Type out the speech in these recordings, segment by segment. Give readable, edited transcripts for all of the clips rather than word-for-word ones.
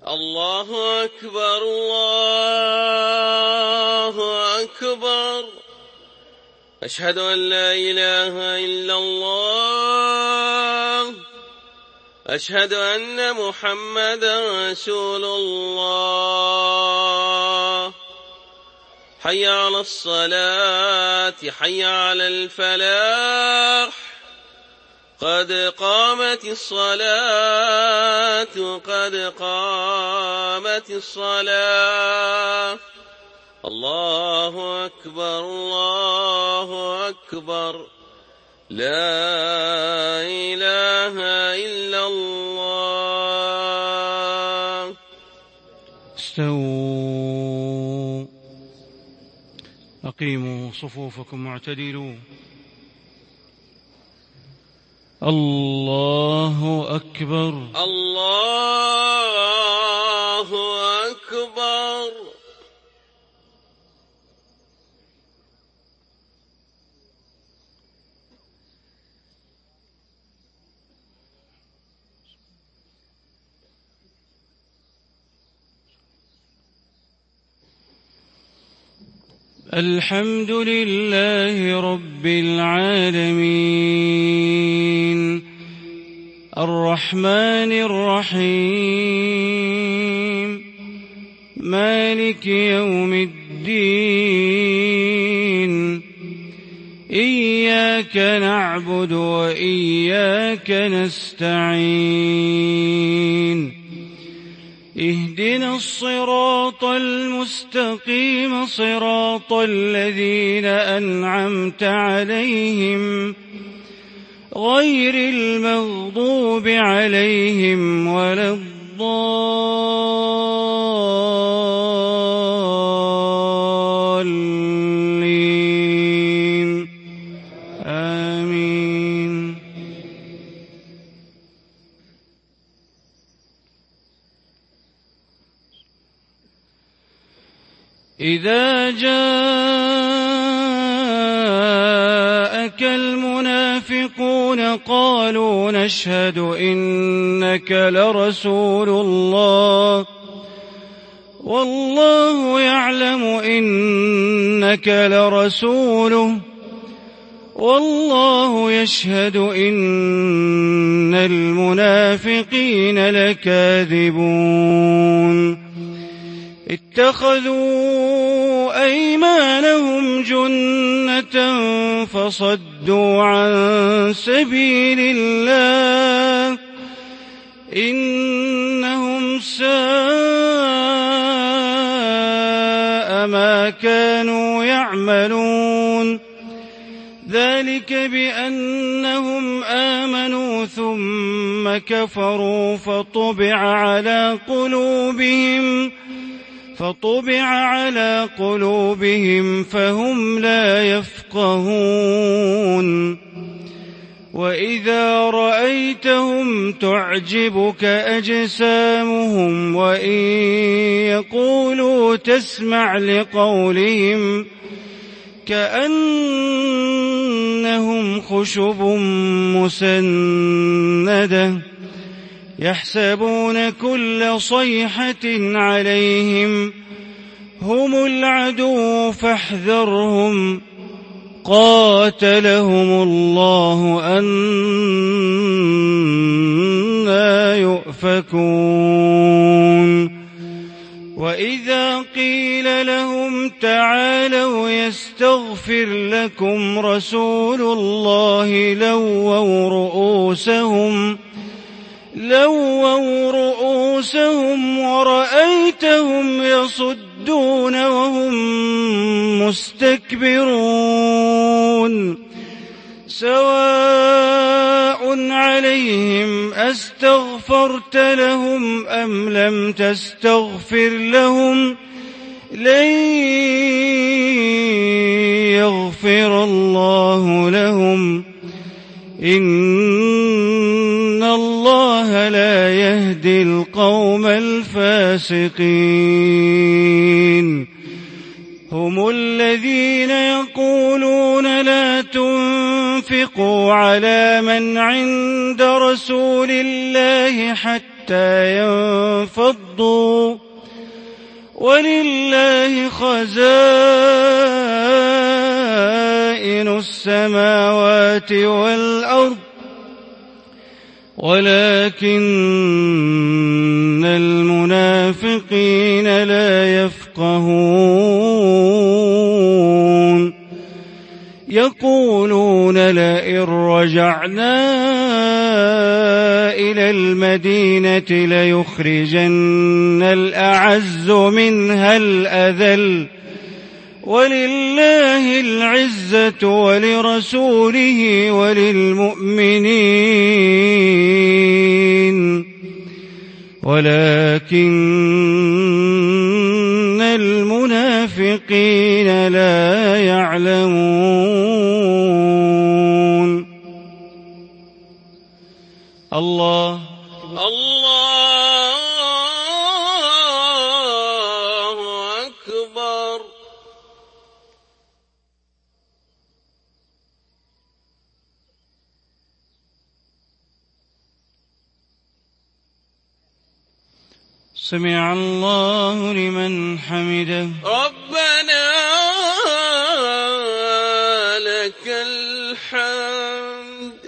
الله أكبر الله أكبر. أشهد أن لا إله إلا الله. أشهد أن محمدا رسول الله. حي على الصلاة حي على الفلاح. قد قامت الصلاة قد قامت الصلاة. الله أكبر الله أكبر. لا إله إلا الله. استووا، أقيموا صفوفكم واعتدلوا. الله أكبر الله أكبر. الحمد لله رب العالمين الرحمن الرحيم مالك يوم الدين. إياك نعبد وإياك نستعين. اهدنا الصراط المستقيم صراط الذين أنعمت عليهم غير المغضوب عليهم ولا الضالين. آمين. إذا جاءك المنافقون قالوا نشهد إنك لرسول الله والله يعلم إنك لرسوله والله يشهد إن المنافقين لكاذبون. اتخذوا أيمانهم جنة فصدوا عن سبيل الله إنهم ساء ما كانوا يعملون. ذلك بأنهم آمنوا ثم كفروا فطبع على قلوبهم فهم لا يفقهون. وإذا رأيتهم تعجبك أجسامهم وإن يقولوا تسمع لقولهم كأنهم خشب مسندة يحسبون كل صيحة عليهم هم العدو فاحذرهم قاتلهم الله أنى يؤفكون. وإذا قيل لهم تعالوا يستغفر لكم رسول الله لووا رؤوسهم ورأيتهم يصدون وهم مستكبرون. سواء عليهم أستغفرت لهم أم لم تستغفر لهم لن يغفر الله لهم إن الله لا يهدي القوم الفاسقين. هم الذين يقولون لا تنفقوا على من عند رسول الله حتى حتى ينفضوا ولله خزائن السماوات والأرض ولكن المنافقين لا يفقهون يقولون لئن رجعنا إلى المدينة ليخرجن الأعز منها الأذل ولله العزة ولرسوله وللمؤمنين ولكن المنافقين لا يعلمون. الله أكبر. سمع الله لمن حمده. ربنا لك الحمد.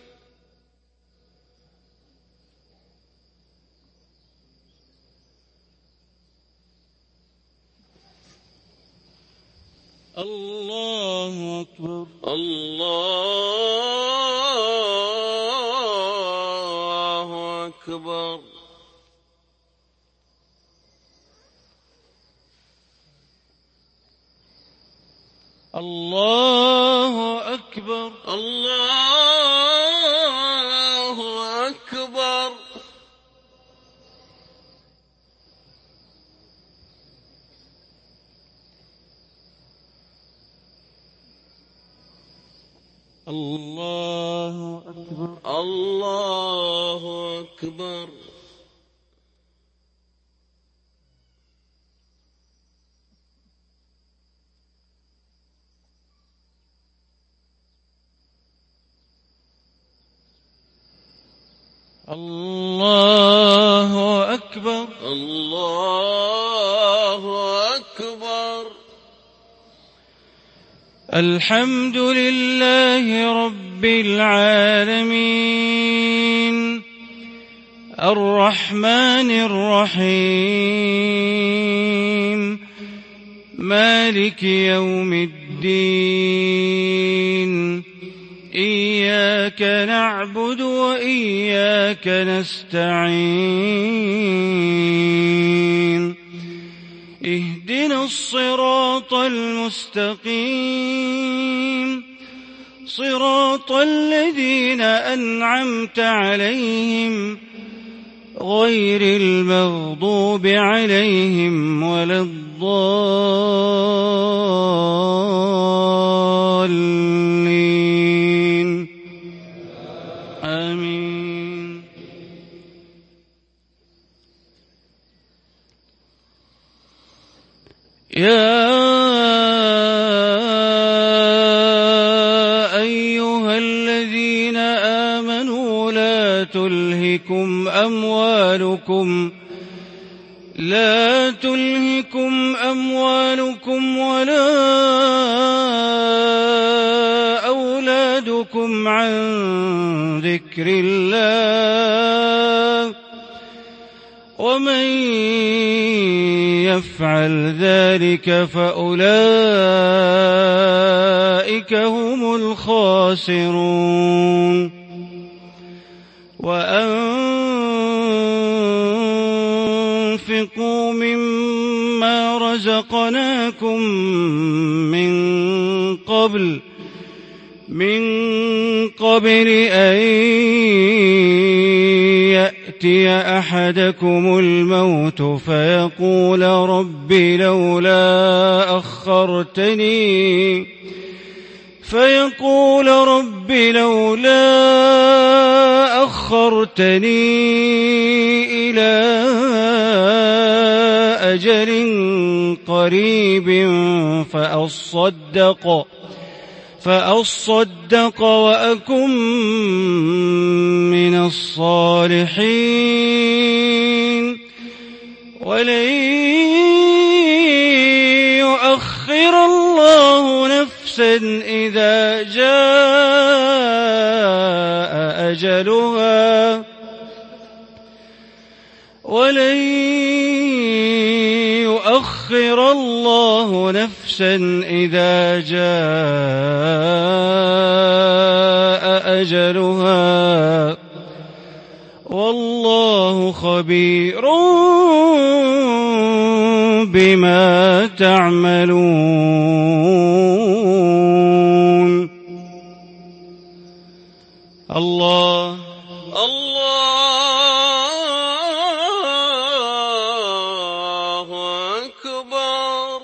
الله أكبر. الله أكبر. الله أكبر. الله أكبر. الله أكبر. الله أكبر. الله أكبر. الله أكبر. الحمد لله رب العالمين الرحمن الرحيم مالك يوم الدين إياك نعبد وإياك نستعين اهدنا الصراط المستقيم صراط الذين أنعمت عليهم غير المغضوب عليهم ولا الضالين آمين. يا أيها الذين آمنوا لا تلهكم أموالكم ولا أولادكم عن ذكر الله ومن يفعل ذلك فأولئك هم الخاسرون. وأنفقوا مما رزقناكم من قبل أن يأتي أحدكم الموت فيقول رب لولا أخرتني إلى أجل قريب فأصدق وأكن من الصالحين ولن يؤخر الله نفسا إذا جاء أجلها ولن يؤخر الله نفسا إذا جاء أجلها والله خبير بما تعملون. الله أكبر.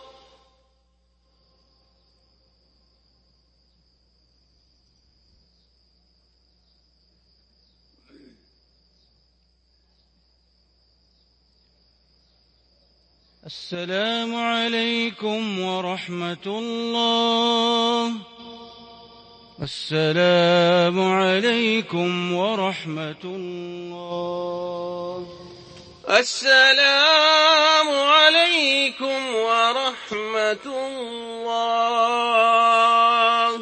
السلام عليكم ورحمة الله. السلام عليكم ورحمة الله. السلام عليكم ورحمة الله.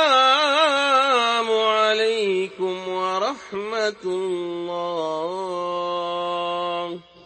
السلام عليكم ورحمة الله.